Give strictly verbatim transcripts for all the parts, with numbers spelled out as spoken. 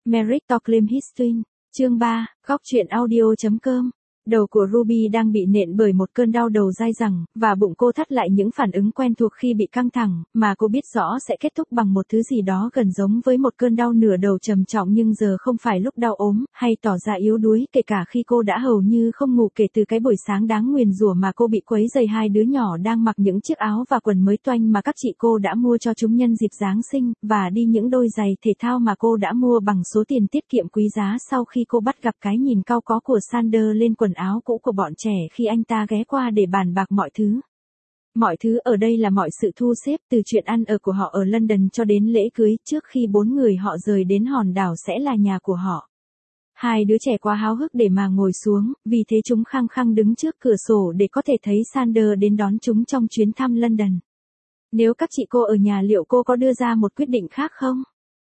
Merrick Tocklem History, chương ba, góc truyện audio chấm com. Đầu của Ruby đang bị nện bởi một cơn đau đầu dai dẳng, và bụng cô thắt lại những phản ứng quen thuộc khi bị căng thẳng, mà cô biết rõ sẽ kết thúc bằng một thứ gì đó gần giống với một cơn đau nửa đầu trầm trọng, nhưng giờ không phải lúc đau ốm, hay tỏ ra yếu đuối, kể cả khi cô đã hầu như không ngủ kể từ cái buổi sáng đáng nguyền rủa mà cô bị quấy rầy hai đứa nhỏ đang mặc những chiếc áo và quần mới toanh mà các chị cô đã mua cho chúng nhân dịp Giáng sinh, và đi những đôi giày thể thao mà cô đã mua bằng số tiền tiết kiệm quý giá sau khi cô bắt gặp cái nhìn cau có của Sander lên quần áo cũ của bọn trẻ khi anh ta ghé qua để bàn bạc mọi thứ. Mọi thứ ở đây là mọi sự thu xếp, từ chuyện ăn ở của họ ở London cho đến lễ cưới, trước khi bốn người họ rời đến hòn đảo sẽ là nhà của họ. Hai đứa trẻ quá háo hức để mà ngồi xuống, vì thế chúng khăng khăng đứng trước cửa sổ để có thể thấy Sander đến đón chúng trong chuyến thăm London. Nếu các chị cô ở nhà, liệu cô có đưa ra một quyết định khác không?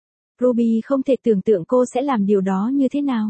Ruby không thể tưởng tượng cô sẽ làm điều đó như thế nào.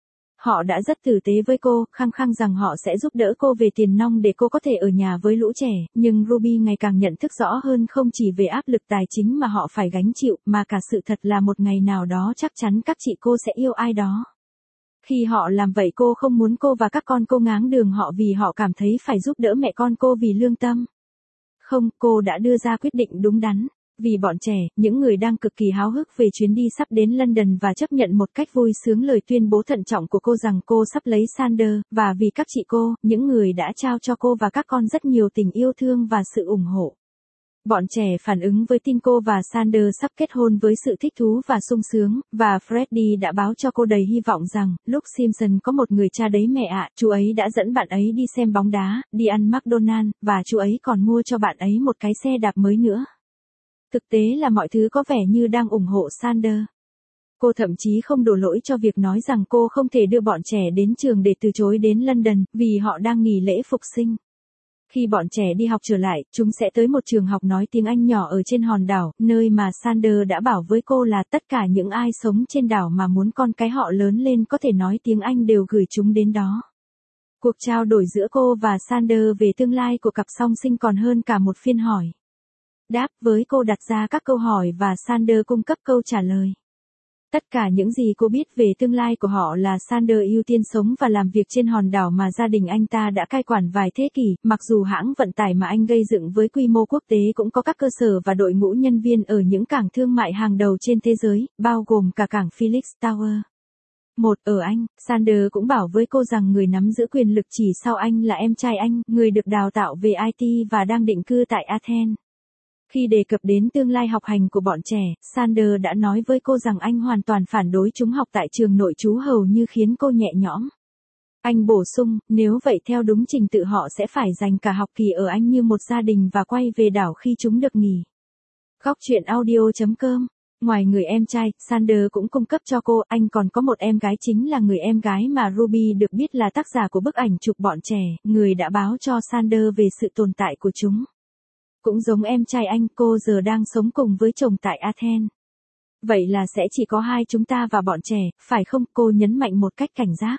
Họ đã rất tử tế với cô, khăng khăng rằng họ sẽ giúp đỡ cô về tiền nong để cô có thể ở nhà với lũ trẻ, nhưng Ruby ngày càng nhận thức rõ hơn không chỉ về áp lực tài chính mà họ phải gánh chịu, mà cả sự thật là một ngày nào đó chắc chắn các chị cô sẽ yêu ai đó. Khi họ làm vậy, cô không muốn cô và các con cô ngáng đường họ vì họ cảm thấy phải giúp đỡ mẹ con cô vì lương tâm. Không, cô đã đưa ra quyết định đúng đắn. Vì bọn trẻ, những người đang cực kỳ háo hức về chuyến đi sắp đến London và chấp nhận một cách vui sướng lời tuyên bố thận trọng của cô rằng cô sắp lấy Sander, và vì các chị cô, những người đã trao cho cô và các con rất nhiều tình yêu thương và sự ủng hộ. Bọn trẻ phản ứng với tin cô và Sander sắp kết hôn với sự thích thú và sung sướng, và Freddie đã báo cho cô đầy hy vọng rằng, Luke Simpson có một người cha đấy mẹ ạ, chú ấy đã dẫn bạn ấy đi xem bóng đá, đi ăn McDonald's, và chú ấy còn mua cho bạn ấy một cái xe đạp mới nữa. Thực tế là mọi thứ có vẻ như đang ủng hộ Sander. Cô thậm chí không đổ lỗi cho việc nói rằng cô không thể đưa bọn trẻ đến trường để từ chối đến London, vì họ đang nghỉ lễ phục sinh. Khi bọn trẻ đi học trở lại, chúng sẽ tới một trường học nói tiếng Anh nhỏ ở trên hòn đảo, nơi mà Sander đã bảo với cô là tất cả những ai sống trên đảo mà muốn con cái họ lớn lên có thể nói tiếng Anh đều gửi chúng đến đó. Cuộc trao đổi giữa cô và Sander về tương lai của cặp song sinh còn hơn cả một phiên hỏi đáp, với cô đặt ra các câu hỏi và Sander cung cấp câu trả lời. Tất cả những gì cô biết về tương lai của họ là Sander ưu tiên sống và làm việc trên hòn đảo mà gia đình anh ta đã cai quản vài thế kỷ, mặc dù hãng vận tải mà anh gây dựng với quy mô quốc tế cũng có các cơ sở và đội ngũ nhân viên ở những cảng thương mại hàng đầu trên thế giới, bao gồm cả cảng Felix Tower. Một, ở Anh, Sander cũng bảo với cô rằng người nắm giữ quyền lực chỉ sau anh là em trai anh, người được đào tạo về i tê và đang định cư tại Athens. Khi đề cập đến tương lai học hành của bọn trẻ, Sander đã nói với cô rằng anh hoàn toàn phản đối chúng học tại trường nội trú, hầu như khiến cô nhẹ nhõm. Anh bổ sung, nếu vậy theo đúng trình tự họ sẽ phải dành cả học kỳ ở Anh như một gia đình và quay về đảo khi chúng được nghỉ. Góc truyện audio chấm com. Ngoài người em trai, Sander cũng cung cấp cho cô, anh còn có một em gái, chính là người em gái mà Ruby được biết là tác giả của bức ảnh chụp bọn trẻ, người đã báo cho Sander về sự tồn tại của chúng. Cũng giống em trai anh, cô giờ đang sống cùng với chồng tại Athens. Vậy là sẽ chỉ có hai chúng ta và bọn trẻ, phải không? Cô nhấn mạnh một cách cảnh giác.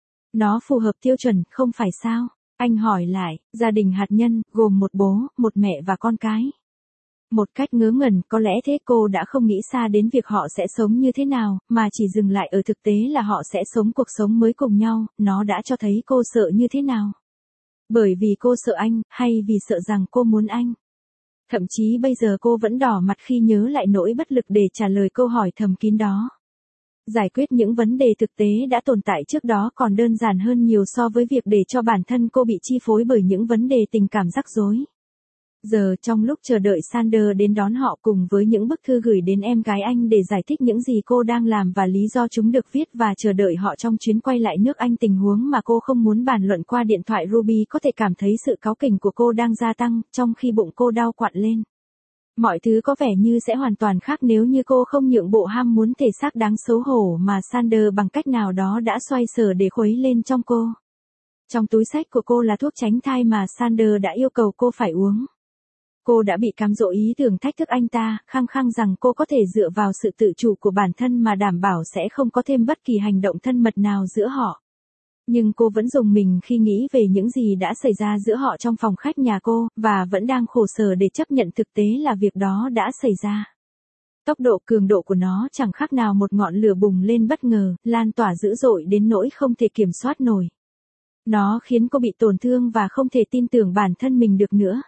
Nó phù hợp tiêu chuẩn, không phải sao? Anh hỏi lại, gia đình hạt nhân, gồm một bố, một mẹ và con cái. Một cách ngớ ngẩn, có lẽ thế, cô đã không nghĩ xa đến việc họ sẽ sống như thế nào, mà chỉ dừng lại ở thực tế là họ sẽ sống cuộc sống mới cùng nhau, nó đã cho thấy cô sợ như thế nào. Bởi vì cô sợ anh, hay vì sợ rằng cô muốn anh? Thậm chí bây giờ cô vẫn đỏ mặt khi nhớ lại nỗi bất lực để trả lời câu hỏi thầm kín đó. Giải quyết những vấn đề thực tế đã tồn tại trước đó còn đơn giản hơn nhiều so với việc để cho bản thân cô bị chi phối bởi những vấn đề tình cảm rắc rối. Giờ, trong lúc chờ đợi Sander đến đón họ cùng với những bức thư gửi đến em gái anh để giải thích những gì cô đang làm và lý do chúng được viết, và chờ đợi họ trong chuyến quay lại nước Anh, tình huống mà cô không muốn bàn luận qua điện thoại, Ruby có thể cảm thấy sự cáu kỉnh của cô đang gia tăng, trong khi bụng cô đau quặn lên. Mọi thứ có vẻ như sẽ hoàn toàn khác nếu như cô không nhượng bộ ham muốn thể xác đáng xấu hổ mà Sander bằng cách nào đó đã xoay sở để khuấy lên trong cô. Trong túi xách của cô là thuốc tránh thai mà Sander đã yêu cầu cô phải uống. Cô đã bị cám dỗ ý tưởng thách thức anh ta, khăng khăng rằng cô có thể dựa vào sự tự chủ của bản thân mà đảm bảo sẽ không có thêm bất kỳ hành động thân mật nào giữa họ. Nhưng cô vẫn rùng mình khi nghĩ về những gì đã xảy ra giữa họ trong phòng khách nhà cô, và vẫn đang khổ sở để chấp nhận thực tế là việc đó đã xảy ra. Tốc độ cường độ của nó chẳng khác nào một ngọn lửa bùng lên bất ngờ, lan tỏa dữ dội đến nỗi không thể kiểm soát nổi. Nó khiến cô bị tổn thương và không thể tin tưởng bản thân mình được nữa.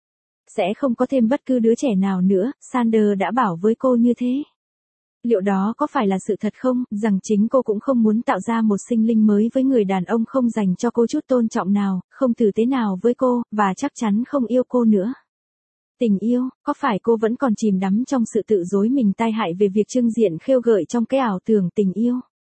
Sẽ không có thêm bất cứ đứa trẻ nào nữa, Sander đã bảo với cô như thế. Liệu đó có phải là sự thật không, rằng chính cô cũng không muốn tạo ra một sinh linh mới với người đàn ông không dành cho cô chút tôn trọng nào, không tử tế nào với cô, và chắc chắn không yêu cô nữa. Tình yêu, có phải cô vẫn còn chìm đắm trong sự tự dối mình tai hại về việc trưng diện khêu gợi trong cái ảo tưởng tình yêu?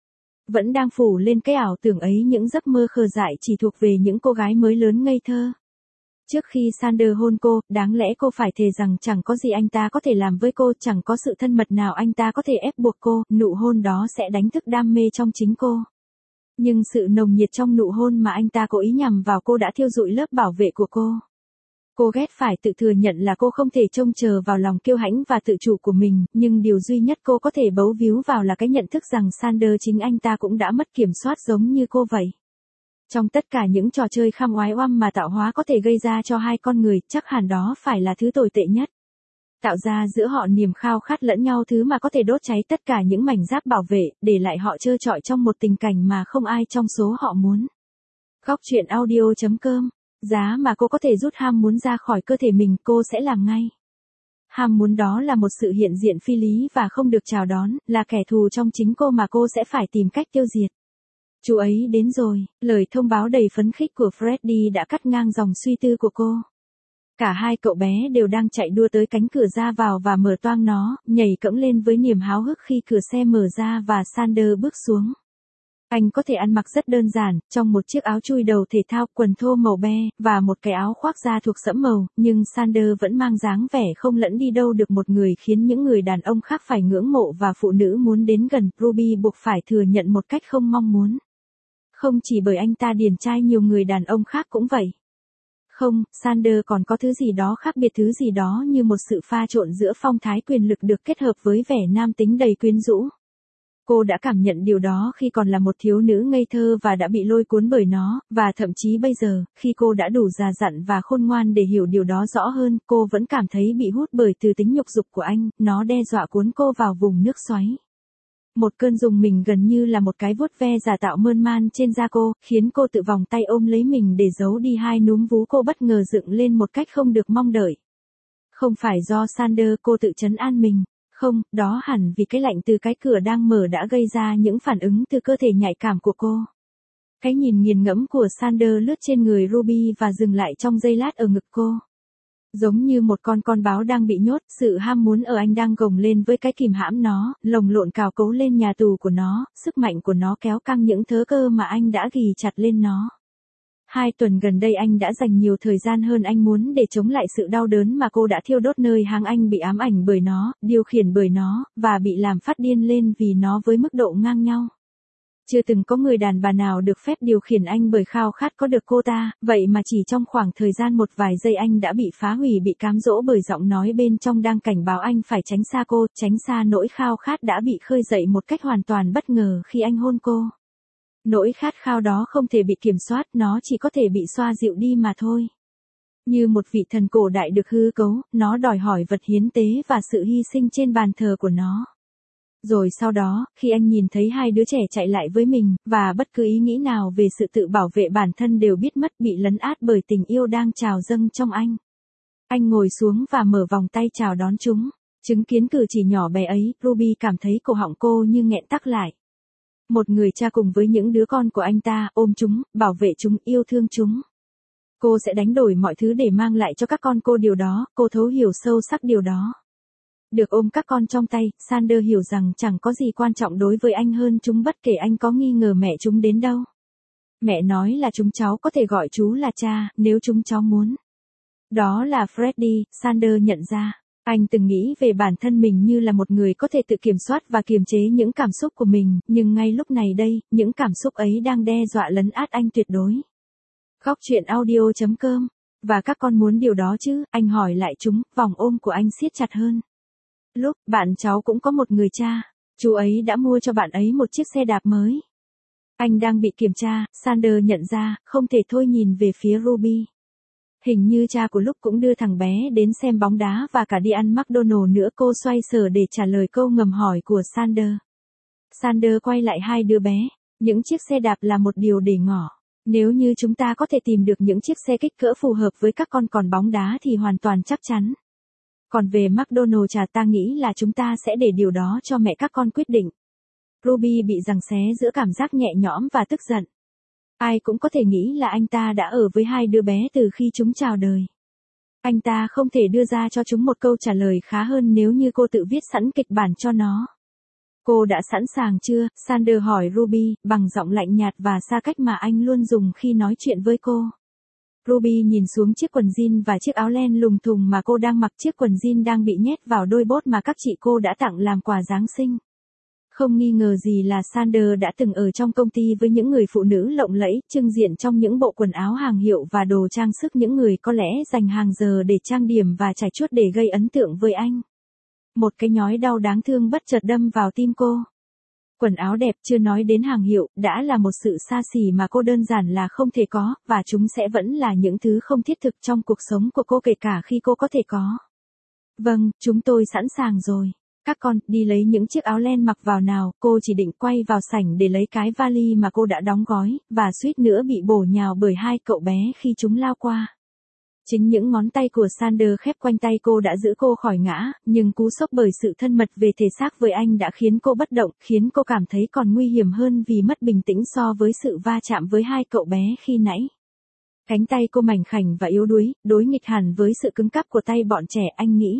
Vẫn đang phủ lên cái ảo tưởng ấy những giấc mơ khờ dại chỉ thuộc về những cô gái mới lớn ngây thơ. Trước khi Sander hôn cô, đáng lẽ cô phải thề rằng chẳng có gì anh ta có thể làm với cô, chẳng có sự thân mật nào anh ta có thể ép buộc cô, nụ hôn đó sẽ đánh thức đam mê trong chính cô. Nhưng sự nồng nhiệt trong nụ hôn mà anh ta cố ý nhằm vào cô đã thiêu rụi lớp bảo vệ của cô. Cô ghét phải tự thừa nhận là cô không thể trông chờ vào lòng kiêu hãnh và tự chủ của mình, nhưng điều duy nhất cô có thể bấu víu vào là cái nhận thức rằng Sander chính anh ta cũng đã mất kiểm soát giống như cô vậy. Trong tất cả những trò chơi khăm oái oăm mà tạo hóa có thể gây ra cho hai con người, chắc hẳn đó phải là thứ tồi tệ nhất. Tạo ra giữa họ niềm khao khát lẫn nhau, thứ mà có thể đốt cháy tất cả những mảnh giáp bảo vệ, để lại họ trơ trọi trong một tình cảnh mà không ai trong số họ muốn. Góc truyện audio chấm com. Giá mà cô có thể rút ham muốn ra khỏi cơ thể mình, cô sẽ làm ngay. Ham muốn đó là một sự hiện diện phi lý và không được chào đón, là kẻ thù trong chính cô mà cô sẽ phải tìm cách tiêu diệt. Chú ấy đến rồi, lời thông báo đầy phấn khích của Freddy đã cắt ngang dòng suy tư của cô. Cả hai cậu bé đều đang chạy đua tới cánh cửa ra vào và mở toang nó, nhảy cẫng lên với niềm háo hức khi cửa xe mở ra và Sander bước xuống. Anh có thể ăn mặc rất đơn giản, trong một chiếc áo chui đầu thể thao, quần thô màu be, và một cái áo khoác da thuộc sẫm màu, nhưng Sander vẫn mang dáng vẻ không lẫn đi đâu được một người khiến những người đàn ông khác phải ngưỡng mộ và phụ nữ muốn đến gần. Ruby buộc phải thừa nhận một cách không mong muốn. Không chỉ bởi anh ta điển trai, nhiều người đàn ông khác cũng vậy. Không, Sander còn có thứ gì đó khác biệt, thứ gì đó như một sự pha trộn giữa phong thái quyền lực được kết hợp với vẻ nam tính đầy quyến rũ. Cô đã cảm nhận điều đó khi còn là một thiếu nữ ngây thơ và đã bị lôi cuốn bởi nó, và thậm chí bây giờ, khi cô đã đủ già dặn và khôn ngoan để hiểu điều đó rõ hơn, cô vẫn cảm thấy bị hút bởi từ tính nhục dục của anh, nó đe dọa cuốn cô vào vùng nước xoáy. Một cơn rùng mình gần như là một cái vuốt ve giả tạo mơn man trên da cô, khiến cô tự vòng tay ôm lấy mình để giấu đi hai núm vú cô bất ngờ dựng lên một cách không được mong đợi. Không phải do Sander, cô tự trấn an mình. Không, đó hẳn vì cái lạnh từ cái cửa đang mở đã gây ra những phản ứng từ cơ thể nhạy cảm của cô. Cái nhìn nghiền ngẫm của Sander lướt trên người Ruby và dừng lại trong giây lát ở ngực cô. Giống như một con con báo đang bị nhốt, sự ham muốn ở anh đang gồng lên với cái kìm hãm nó, lồng lộn cào cấu lên nhà tù của nó, sức mạnh của nó kéo căng những thớ cơ mà anh đã ghì chặt lên nó. Hai tuần gần đây anh đã dành nhiều thời gian hơn anh muốn để chống lại sự đau đớn mà cô đã thiêu đốt nơi hang anh, bị ám ảnh bởi nó, điều khiển bởi nó, và bị làm phát điên lên vì nó với mức độ ngang nhau. Chưa từng có người đàn bà nào được phép điều khiển anh bởi khao khát có được cô ta, vậy mà chỉ trong khoảng thời gian một vài giây anh đã bị phá hủy, bị cám dỗ bởi giọng nói bên trong đang cảnh báo anh phải tránh xa cô, tránh xa nỗi khao khát đã bị khơi dậy một cách hoàn toàn bất ngờ khi anh hôn cô. Nỗi khát khao đó không thể bị kiểm soát, nó chỉ có thể bị xoa dịu đi mà thôi. Như một vị thần cổ đại được hư cấu, nó đòi hỏi vật hiến tế và sự hy sinh trên bàn thờ của nó. Rồi sau đó, khi anh nhìn thấy hai đứa trẻ chạy lại với mình, và bất cứ ý nghĩ nào về sự tự bảo vệ bản thân đều biết mất, bị lấn át bởi tình yêu đang trào dâng trong anh. Anh ngồi xuống và mở vòng tay chào đón chúng. Chứng kiến cử chỉ nhỏ bé ấy, Ruby cảm thấy cổ họng cô như nghẹn tắc lại. Một người cha cùng với những đứa con của anh ta, ôm chúng, bảo vệ chúng, yêu thương chúng. Cô sẽ đánh đổi mọi thứ để mang lại cho các con cô điều đó, cô thấu hiểu sâu sắc điều đó. Được ôm các con trong tay, Sander hiểu rằng chẳng có gì quan trọng đối với anh hơn chúng, bất kể anh có nghi ngờ mẹ chúng đến đâu. Mẹ nói là chúng cháu có thể gọi chú là cha, nếu chúng cháu muốn. Đó là Freddy, Sander nhận ra. Anh từng nghĩ về bản thân mình như là một người có thể tự kiểm soát và kiềm chế những cảm xúc của mình, nhưng ngay lúc này đây, những cảm xúc ấy đang đe dọa lấn át anh tuyệt đối. Góc truyện audio chấm com. Và các con muốn điều đó chứ, anh hỏi lại chúng, vòng ôm của anh siết chặt hơn. Lúc, bạn cháu cũng có một người cha, chú ấy đã mua cho bạn ấy một chiếc xe đạp mới. Anh đang bị kiểm tra, Sander nhận ra, không thể thôi nhìn về phía Ruby. Hình như cha của lúc cũng đưa thằng bé đến xem bóng đá và cả đi ăn McDonald's nữa. Cô xoay sở để trả lời câu ngầm hỏi của Sander. Sander quay lại hai đứa bé. Những chiếc xe đạp là một điều để ngỏ. Nếu như chúng ta có thể tìm được những chiếc xe kích cỡ phù hợp với các con, còn bóng đá thì hoàn toàn chắc chắn. Còn về McDonald's, cha ta nghĩ là chúng ta sẽ để điều đó cho mẹ các con quyết định. Ruby bị giằng xé giữa cảm giác nhẹ nhõm và tức giận. Ai cũng có thể nghĩ là anh ta đã ở với hai đứa bé từ khi chúng chào đời. Anh ta không thể đưa ra cho chúng một câu trả lời khá hơn nếu như cô tự viết sẵn kịch bản cho nó. Cô đã sẵn sàng chưa? Sander hỏi Ruby, bằng giọng lạnh nhạt và xa cách mà anh luôn dùng khi nói chuyện với cô. Ruby nhìn xuống chiếc quần jean và chiếc áo len lùng thùng mà cô đang mặc. Chiếc quần jean đang bị nhét vào đôi bốt mà các chị cô đã tặng làm quà Giáng sinh. Không nghi ngờ gì là Sander đã từng ở trong công ty với những người phụ nữ lộng lẫy, trưng diện trong những bộ quần áo hàng hiệu và đồ trang sức, những người có lẽ dành hàng giờ để trang điểm và chải chuốt để gây ấn tượng với anh. Một cái nhói đau đáng thương bất chợt đâm vào tim cô. Quần áo đẹp, chưa nói đến hàng hiệu, đã là một sự xa xỉ mà cô đơn giản là không thể có, và chúng sẽ vẫn là những thứ không thiết thực trong cuộc sống của cô kể cả khi cô có thể có. Vâng, chúng tôi sẵn sàng rồi. Các con, đi lấy những chiếc áo len mặc vào nào. Cô chỉ định quay vào sảnh để lấy cái vali mà cô đã đóng gói, và suýt nữa bị bổ nhào bởi hai cậu bé khi chúng lao qua. Chính những ngón tay của Sander khép quanh tay cô đã giữ cô khỏi ngã, nhưng cú sốc bởi sự thân mật về thể xác với anh đã khiến cô bất động, khiến cô cảm thấy còn nguy hiểm hơn vì mất bình tĩnh so với sự va chạm với hai cậu bé khi nãy. Cánh tay cô mảnh khảnh và yếu đuối, đối nghịch hẳn với sự cứng cáp của tay bọn trẻ, anh nghĩ.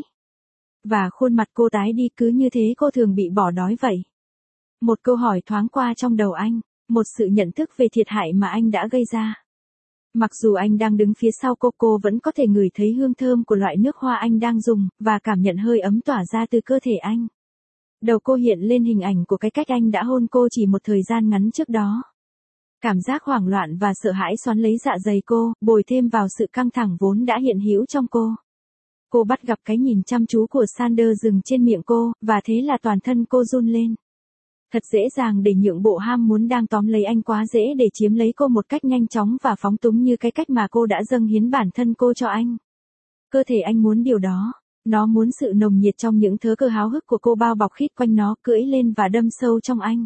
Và khuôn mặt cô tái đi, cứ như thế cô thường bị bỏ đói vậy. Một câu hỏi thoáng qua trong đầu anh, một sự nhận thức về thiệt hại mà anh đã gây ra. Mặc dù anh đang đứng phía sau cô, cô vẫn có thể ngửi thấy hương thơm của loại nước hoa anh đang dùng, và cảm nhận hơi ấm tỏa ra từ cơ thể anh. Đầu cô hiện lên hình ảnh của cái cách anh đã hôn cô chỉ một thời gian ngắn trước đó. Cảm giác hoảng loạn và sợ hãi xoắn lấy dạ dày cô, bồi thêm vào sự căng thẳng vốn đã hiện hữu trong cô. Cô bắt gặp cái nhìn chăm chú của Sander dừng trên miệng cô, và thế là toàn thân cô run lên. Thật dễ dàng để nhượng bộ ham muốn đang tóm lấy anh, quá dễ để chiếm lấy cô một cách nhanh chóng và phóng túng như cái cách mà cô đã dâng hiến bản thân cô cho anh. Cơ thể anh muốn điều đó. Nó muốn sự nồng nhiệt trong những thớ cơ háo hức của cô bao bọc khít quanh nó, cưỡi lên và đâm sâu trong anh.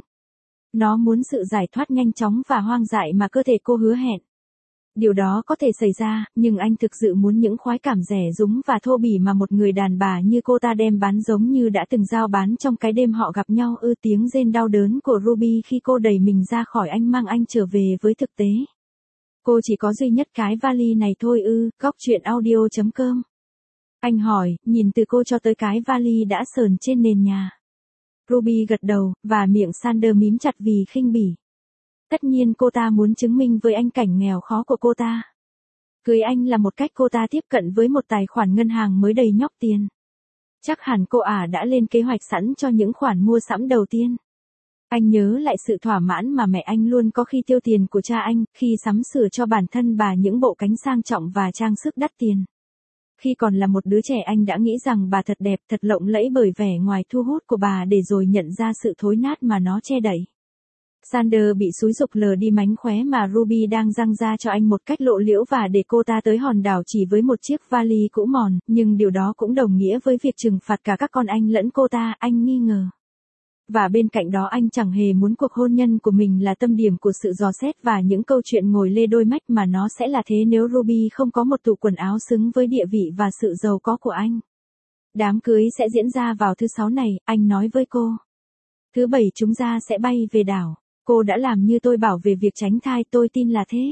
Nó muốn sự giải thoát nhanh chóng và hoang dại mà cơ thể cô hứa hẹn. Điều đó có thể xảy ra, nhưng anh thực sự muốn những khoái cảm rẻ rúng và thô bỉ mà một người đàn bà như cô ta đem bán, giống như đã từng giao bán trong cái đêm họ gặp nhau. Ư tiếng rên đau đớn của Ruby khi cô đẩy mình ra khỏi anh mang anh trở về với thực tế. Cô chỉ có duy nhất cái vali này thôi ư? Góc truyện audio chấm com. Anh hỏi, nhìn từ cô cho tới cái vali đã sờn trên nền nhà. Ruby gật đầu, và miệng Sander mím chặt vì khinh bỉ. Tất nhiên cô ta muốn chứng minh với anh cảnh nghèo khó của cô ta. Cưới anh là một cách cô ta tiếp cận với một tài khoản ngân hàng mới đầy nhóc tiền. Chắc hẳn cô ả đã lên kế hoạch sẵn cho những khoản mua sắm đầu tiên. Anh nhớ lại sự thỏa mãn mà mẹ anh luôn có khi tiêu tiền của cha anh, khi sắm sửa cho bản thân bà những bộ cánh sang trọng và trang sức đắt tiền. Khi còn là một đứa trẻ, anh đã nghĩ rằng bà thật đẹp, thật lộng lẫy bởi vẻ ngoài thu hút của bà, để rồi nhận ra sự thối nát mà nó che đậy. Sander bị xúi giục lờ đi mánh khóe mà Ruby đang dang ra cho anh một cách lộ liễu, và để cô ta tới hòn đảo chỉ với một chiếc vali cũ mòn, nhưng điều đó cũng đồng nghĩa với việc trừng phạt cả các con anh lẫn cô ta, anh nghi ngờ. Và bên cạnh đó, anh chẳng hề muốn cuộc hôn nhân của mình là tâm điểm của sự dò xét và những câu chuyện ngồi lê đôi mách, mà nó sẽ là thế nếu Ruby không có một tủ quần áo xứng với địa vị và sự giàu có của anh. Đám cưới sẽ diễn ra vào thứ sáu này, anh nói với cô. Thứ bảy chúng ta sẽ bay về đảo. Cô đã làm như tôi bảo về việc tránh thai, tôi tin là thế.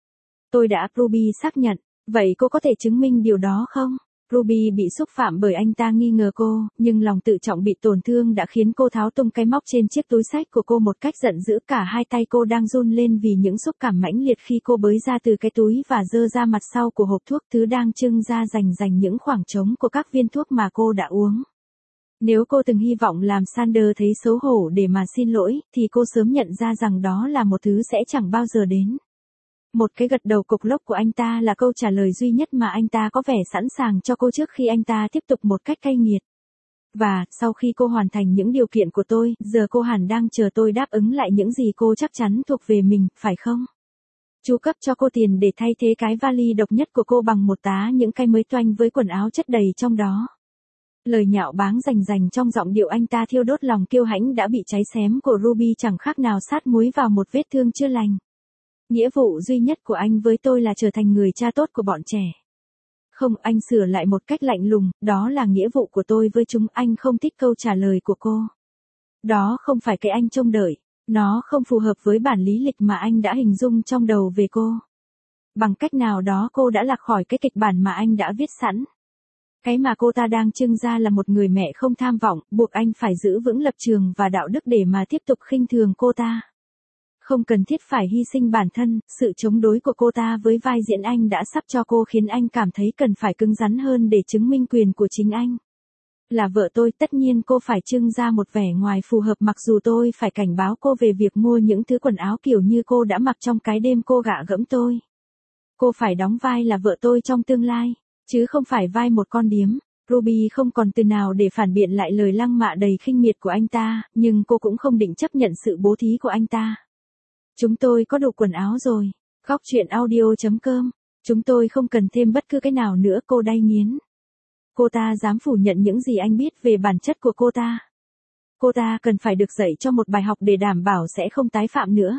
Tôi đã, Ruby xác nhận. Vậy cô có thể chứng minh điều đó không? Ruby bị xúc phạm bởi anh ta nghi ngờ cô, nhưng lòng tự trọng bị tổn thương đã khiến cô tháo tung cái móc trên chiếc túi xách của cô một cách giận dữ. Cả hai tay cô đang run lên vì những xúc cảm mãnh liệt khi cô bới ra từ cái túi và giơ ra mặt sau của hộp thuốc, thứ đang trưng ra rành rành những khoảng trống của các viên thuốc mà cô đã uống. Nếu cô từng hy vọng làm Sander thấy xấu hổ để mà xin lỗi, thì cô sớm nhận ra rằng đó là một thứ sẽ chẳng bao giờ đến. Một cái gật đầu cục lốc của anh ta là câu trả lời duy nhất mà anh ta có vẻ sẵn sàng cho cô trước khi anh ta tiếp tục một cách cay nghiệt. Và, sau khi cô hoàn thành những điều kiện của tôi, giờ cô hẳn đang chờ tôi đáp ứng lại những gì cô chắc chắn thuộc về mình, phải không? Chú cấp cho cô tiền để thay thế cái vali độc nhất của cô bằng một tá những cái mới toanh với quần áo chất đầy trong đó. Lời nhạo báng rành rành trong giọng điệu anh ta thiêu đốt lòng kiêu hãnh đã bị cháy xém của Ruby chẳng khác nào sát muối vào một vết thương chưa lành. Nghĩa vụ duy nhất của anh với tôi là trở thành người cha tốt của bọn trẻ. Không, anh sửa lại một cách lạnh lùng, đó là nghĩa vụ của tôi với chúng. Anh không thích câu trả lời của cô. Đó không phải cái anh trông đợi. Nó không phù hợp với bản lý lịch mà anh đã hình dung trong đầu về cô. Bằng cách nào đó cô đã lạc khỏi cái kịch bản mà anh đã viết sẵn. Cái mà cô ta đang trưng ra là một người mẹ không tham vọng, buộc anh phải giữ vững lập trường và đạo đức để mà tiếp tục khinh thường cô ta. Không cần thiết phải hy sinh bản thân, sự chống đối của cô ta với vai diễn anh đã sắp cho cô khiến anh cảm thấy cần phải cứng rắn hơn để chứng minh quyền của chính anh. Là vợ tôi, tất nhiên cô phải trưng ra một vẻ ngoài phù hợp, mặc dù tôi phải cảnh báo cô về việc mua những thứ quần áo kiểu như cô đã mặc trong cái đêm cô gạ gẫm tôi. Cô phải đóng vai là vợ tôi trong tương lai, chứ không phải vai một con điếm. Ruby không còn từ nào để phản biện lại lời lăng mạ đầy khinh miệt của anh ta, nhưng cô cũng không định chấp nhận sự bố thí của anh ta. Chúng tôi có đủ quần áo rồi. Góc truyện audio chấm com. Chúng tôi không cần thêm bất cứ cái nào nữa, cô đay nghiến. Cô ta dám phủ nhận những gì anh biết về bản chất của cô ta. Cô ta cần phải được dạy cho một bài học để đảm bảo sẽ không tái phạm nữa.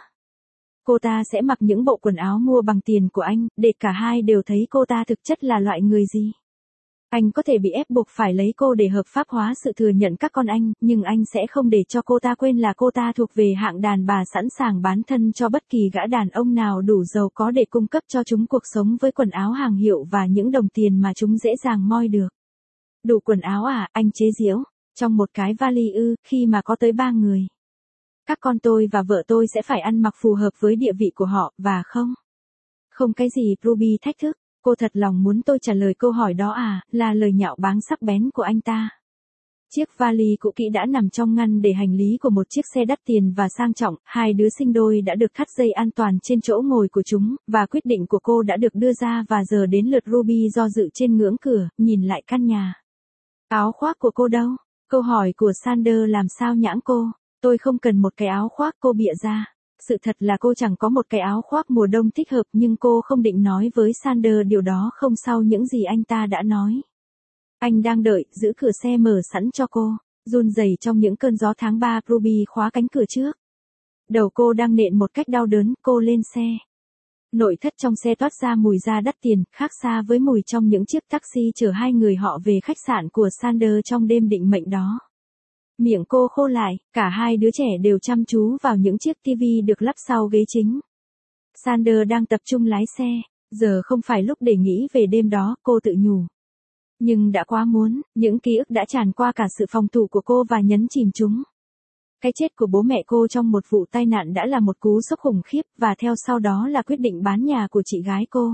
Cô ta sẽ mặc những bộ quần áo mua bằng tiền của anh, để cả hai đều thấy cô ta thực chất là loại người gì. Anh có thể bị ép buộc phải lấy cô để hợp pháp hóa sự thừa nhận các con anh, nhưng anh sẽ không để cho cô ta quên là cô ta thuộc về hạng đàn bà sẵn sàng bán thân cho bất kỳ gã đàn ông nào đủ giàu có để cung cấp cho chúng cuộc sống với quần áo hàng hiệu và những đồng tiền mà chúng dễ dàng moi được. Đủ quần áo à, anh chế giễu, trong một cái vali ư, khi mà có tới ba người. Các con tôi và vợ tôi sẽ phải ăn mặc phù hợp với địa vị của họ, và không. Không cái gì, Ruby thách thức. Cô thật lòng muốn tôi trả lời câu hỏi đó à, là lời nhạo báng sắc bén của anh ta. Chiếc vali cũ kỹ đã nằm trong ngăn để hành lý của một chiếc xe đắt tiền và sang trọng, hai đứa sinh đôi đã được thắt dây an toàn trên chỗ ngồi của chúng, và quyết định của cô đã được đưa ra và giờ đến lượt Ruby do dự trên ngưỡng cửa, nhìn lại căn nhà. Áo khoác của cô đâu? Câu hỏi của Sander làm sao nhãng cô. Tôi không cần một cái áo khoác, cô bịa ra. Sự thật là cô chẳng có một cái áo khoác mùa đông thích hợp, nhưng cô không định nói với Sander điều đó không sau những gì anh ta đã nói. Anh đang đợi, giữ cửa xe mở sẵn cho cô. Run rẩy trong những cơn gió tháng ba, Ruby khóa cánh cửa trước. Đầu cô đang nện một cách đau đớn, cô lên xe. Nội thất trong xe toát ra mùi da đắt tiền, khác xa với mùi trong những chiếc taxi chở hai người họ về khách sạn của Sander trong đêm định mệnh đó. Miệng cô khô lại, cả hai đứa trẻ đều chăm chú vào những chiếc tivi được lắp sau ghế chính. Sander đang tập trung lái xe, giờ không phải lúc để nghĩ về đêm đó, cô tự nhủ. Nhưng đã quá muốn, những ký ức đã tràn qua cả sự phòng thủ của cô và nhấn chìm chúng. Cái chết của bố mẹ cô trong một vụ tai nạn đã là một cú sốc khủng khiếp, và theo sau đó là quyết định bán nhà của chị gái cô.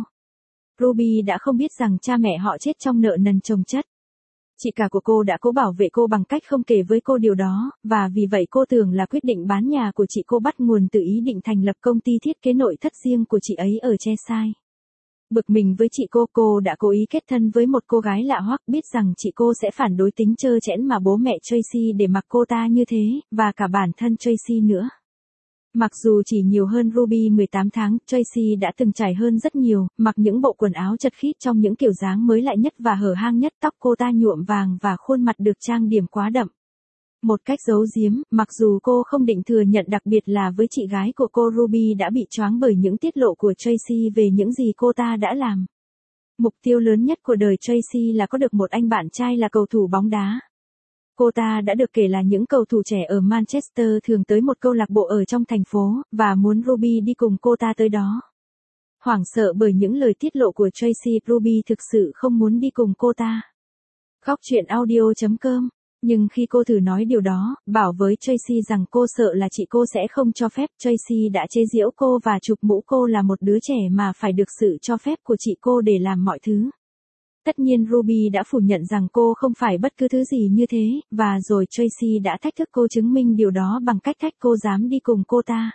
Ruby đã không biết rằng cha mẹ họ chết trong nợ nần chồng chất. Chị cả của cô đã cố bảo vệ cô bằng cách không kể với cô điều đó, và vì vậy cô tưởng là quyết định bán nhà của chị cô bắt nguồn từ ý định thành lập công ty thiết kế nội thất riêng của chị ấy ở Cheshire. Bực mình với chị cô, cô đã cố ý kết thân với một cô gái lạ hoắc, biết rằng chị cô sẽ phản đối tính trơ trẽn mà bố mẹ Tracy để mặc cô ta như thế, và cả bản thân Tracy nữa. Mặc dù chỉ nhiều hơn Ruby mười tám tháng, Tracy đã từng trải hơn rất nhiều, mặc những bộ quần áo chật khít trong những kiểu dáng mới lạ nhất và hở hang nhất, tóc cô ta nhuộm vàng và khuôn mặt được trang điểm quá đậm. Một cách giấu giếm, mặc dù cô không định thừa nhận, đặc biệt là với chị gái của cô, Ruby đã bị choáng bởi những tiết lộ của Tracy về những gì cô ta đã làm. Mục tiêu lớn nhất của đời Tracy là có được một anh bạn trai là cầu thủ bóng đá. Cô ta đã được kể là những cầu thủ trẻ ở Manchester thường tới một câu lạc bộ ở trong thành phố, và muốn Ruby đi cùng cô ta tới đó. Hoảng sợ bởi những lời tiết lộ của Tracy, Ruby thực sự không muốn đi cùng cô ta. Góc truyện audio chấm com. Nhưng khi cô thử nói điều đó, bảo với Tracy rằng cô sợ là chị cô sẽ không cho phép, Tracy đã chế giễu cô và chụp mũ cô là một đứa trẻ mà phải được sự cho phép của chị cô để làm mọi thứ. Tất nhiên Ruby đã phủ nhận rằng cô không phải bất cứ thứ gì như thế, và rồi Tracy đã thách thức cô chứng minh điều đó bằng cách thách cô dám đi cùng cô ta.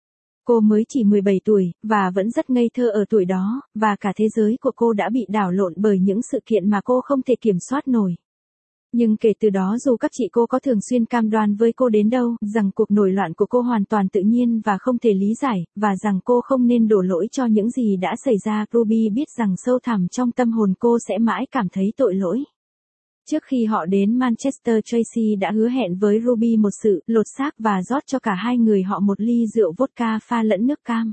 Cô mới chỉ mười bảy tuổi, và vẫn rất ngây thơ ở tuổi đó, và cả thế giới của cô đã bị đảo lộn bởi những sự kiện mà cô không thể kiểm soát nổi. Nhưng kể từ đó dù các chị cô có thường xuyên cam đoan với cô đến đâu, rằng cuộc nổi loạn của cô hoàn toàn tự nhiên và không thể lý giải, và rằng cô không nên đổ lỗi cho những gì đã xảy ra, Ruby biết rằng sâu thẳm trong tâm hồn cô sẽ mãi cảm thấy tội lỗi. Trước khi họ đến Manchester, Tracy đã hứa hẹn với Ruby một sự lột xác và rót cho cả hai người họ một ly rượu vodka pha lẫn nước cam.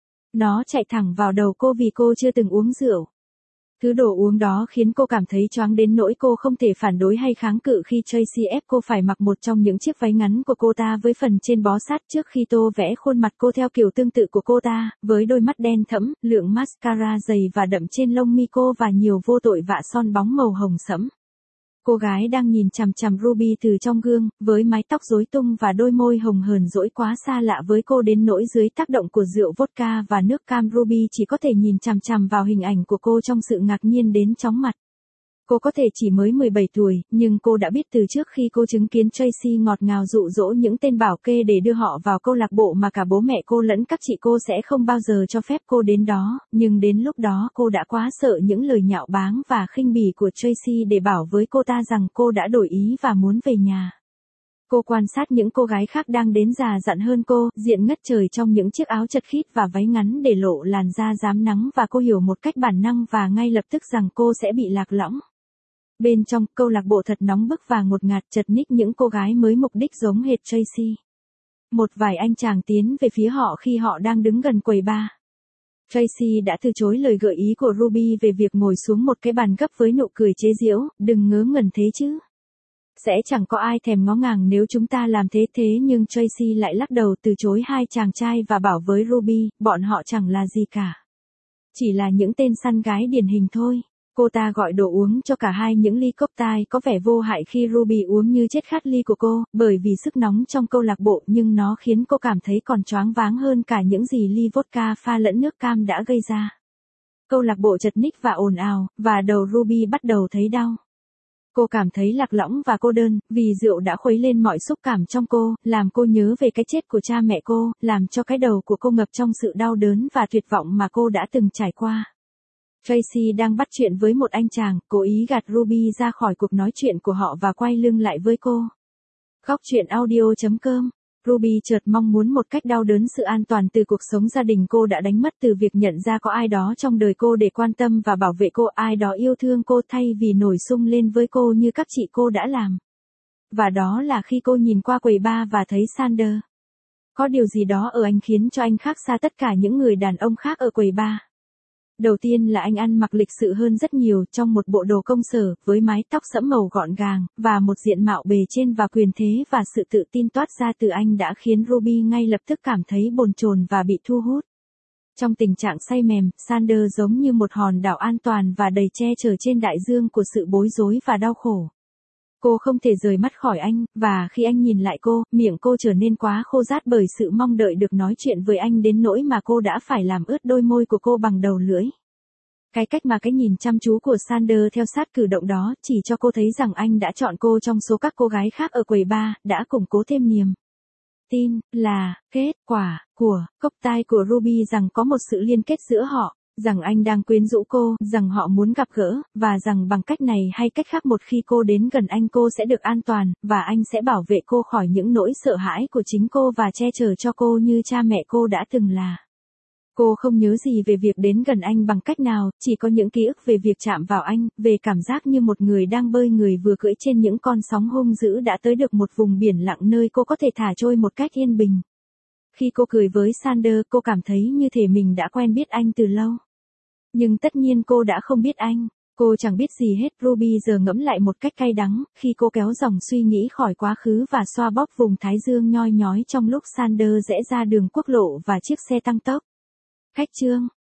Nó chạy thẳng vào đầu cô vì cô chưa từng uống rượu. Thứ đồ uống đó khiến cô cảm thấy choáng đến nỗi cô không thể phản đối hay kháng cự khi Tracy ép cô phải mặc một trong những chiếc váy ngắn của cô ta với phần trên bó sát trước khi tô vẽ khuôn mặt cô theo kiểu tương tự của cô ta, với đôi mắt đen thẫm, lượng mascara dày và đậm trên lông mi cô và nhiều vô tội vạ son bóng màu hồng sẫm. Cô gái đang nhìn chằm chằm Ruby từ trong gương, với mái tóc rối tung và đôi môi hồng hờn dỗi quá xa lạ với cô đến nỗi dưới tác động của rượu vodka và nước cam, Ruby chỉ có thể nhìn chằm chằm vào hình ảnh của cô trong sự ngạc nhiên đến chóng mặt. Cô có thể chỉ mới mười bảy tuổi, nhưng cô đã biết từ trước khi cô chứng kiến Tracy ngọt ngào dụ dỗ những tên bảo kê để đưa họ vào câu lạc bộ mà cả bố mẹ cô lẫn các chị cô sẽ không bao giờ cho phép cô đến đó, nhưng đến lúc đó cô đã quá sợ những lời nhạo báng và khinh bỉ của Tracy để bảo với cô ta rằng cô đã đổi ý và muốn về nhà. Cô quan sát những cô gái khác đang đến già dặn hơn cô, diện ngất trời trong những chiếc áo chật khít và váy ngắn để lộ làn da rám nắng, và cô hiểu một cách bản năng và ngay lập tức rằng cô sẽ bị lạc lõng. Bên trong, câu lạc bộ thật nóng bức và ngột ngạt, chật ních những cô gái mới mục đích giống hệt Tracy. Một vài anh chàng tiến về phía họ khi họ đang đứng gần quầy bar. Tracy đã từ chối lời gợi ý của Ruby về việc ngồi xuống một cái bàn gấp với nụ cười chế giễu, đừng ngớ ngẩn thế chứ. Sẽ chẳng có ai thèm ngó ngàng nếu chúng ta làm thế thế nhưng Tracy lại lắc đầu từ chối hai chàng trai và bảo với Ruby, bọn họ chẳng là gì cả. Chỉ là những tên săn gái điển hình thôi. Cô ta gọi đồ uống cho cả hai những ly cocktail có vẻ vô hại khi Ruby uống như chết khát ly của cô, bởi vì sức nóng trong câu lạc bộ, nhưng nó khiến cô cảm thấy còn choáng váng hơn cả những gì ly vodka pha lẫn nước cam đã gây ra. Câu lạc bộ chật ních và ồn ào, và đầu Ruby bắt đầu thấy đau. Cô cảm thấy lạc lõng và cô đơn, vì rượu đã khuấy lên mọi xúc cảm trong cô, làm cô nhớ về cái chết của cha mẹ cô, làm cho cái đầu của cô ngập trong sự đau đớn và tuyệt vọng mà cô đã từng trải qua. Tracy đang bắt chuyện với một anh chàng, cố ý gạt Ruby ra khỏi cuộc nói chuyện của họ và quay lưng lại với cô. Góc truyện audio chấm com. Ruby chợt mong muốn một cách đau đớn sự an toàn từ cuộc sống gia đình cô đã đánh mất, từ việc nhận ra có ai đó trong đời cô để quan tâm và bảo vệ cô, ai đó yêu thương cô thay vì nổi sung lên với cô như các chị cô đã làm. Và đó là khi cô nhìn qua quầy bar và thấy Sander. Có điều gì đó ở anh khiến cho anh khác xa tất cả những người đàn ông khác ở quầy bar. Đầu tiên là anh ăn mặc lịch sự hơn rất nhiều, trong một bộ đồ công sở, với mái tóc sẫm màu gọn gàng, và một diện mạo bề trên và quyền thế và sự tự tin toát ra từ anh đã khiến Ruby ngay lập tức cảm thấy bồn chồn và bị thu hút. Trong tình trạng say mềm, Sander giống như một hòn đảo an toàn và đầy che chở trên đại dương của sự bối rối và đau khổ. Cô không thể rời mắt khỏi anh, và khi anh nhìn lại cô, miệng cô trở nên quá khô rát bởi sự mong đợi được nói chuyện với anh đến nỗi mà cô đã phải làm ướt đôi môi của cô bằng đầu lưỡi. Cái cách mà cái nhìn chăm chú của Sander theo sát cử động đó chỉ cho cô thấy rằng anh đã chọn cô trong số các cô gái khác ở quầy bar, đã củng cố thêm niềm tin là kết quả của cocktail của Ruby rằng có một sự liên kết giữa họ. Rằng anh đang quyến rũ cô, rằng họ muốn gặp gỡ, và rằng bằng cách này hay cách khác một khi cô đến gần anh cô sẽ được an toàn, và anh sẽ bảo vệ cô khỏi những nỗi sợ hãi của chính cô và che chở cho cô như cha mẹ cô đã từng là. Cô không nhớ gì về việc đến gần anh bằng cách nào, chỉ có những ký ức về việc chạm vào anh, về cảm giác như một người đang bơi người vừa cưỡi trên những con sóng hung dữ đã tới được một vùng biển lặng nơi cô có thể thả trôi một cách yên bình. Khi cô cười với Sander, cô cảm thấy như thể mình đã quen biết anh từ lâu. Nhưng tất nhiên cô đã không biết anh. Cô chẳng biết gì hết. Ruby giờ ngẫm lại một cách cay đắng, khi cô kéo dòng suy nghĩ khỏi quá khứ và xoa bóp vùng thái dương nhoi nhói trong lúc Sander rẽ ra đường quốc lộ và chiếc xe tăng tốc. Khách chương.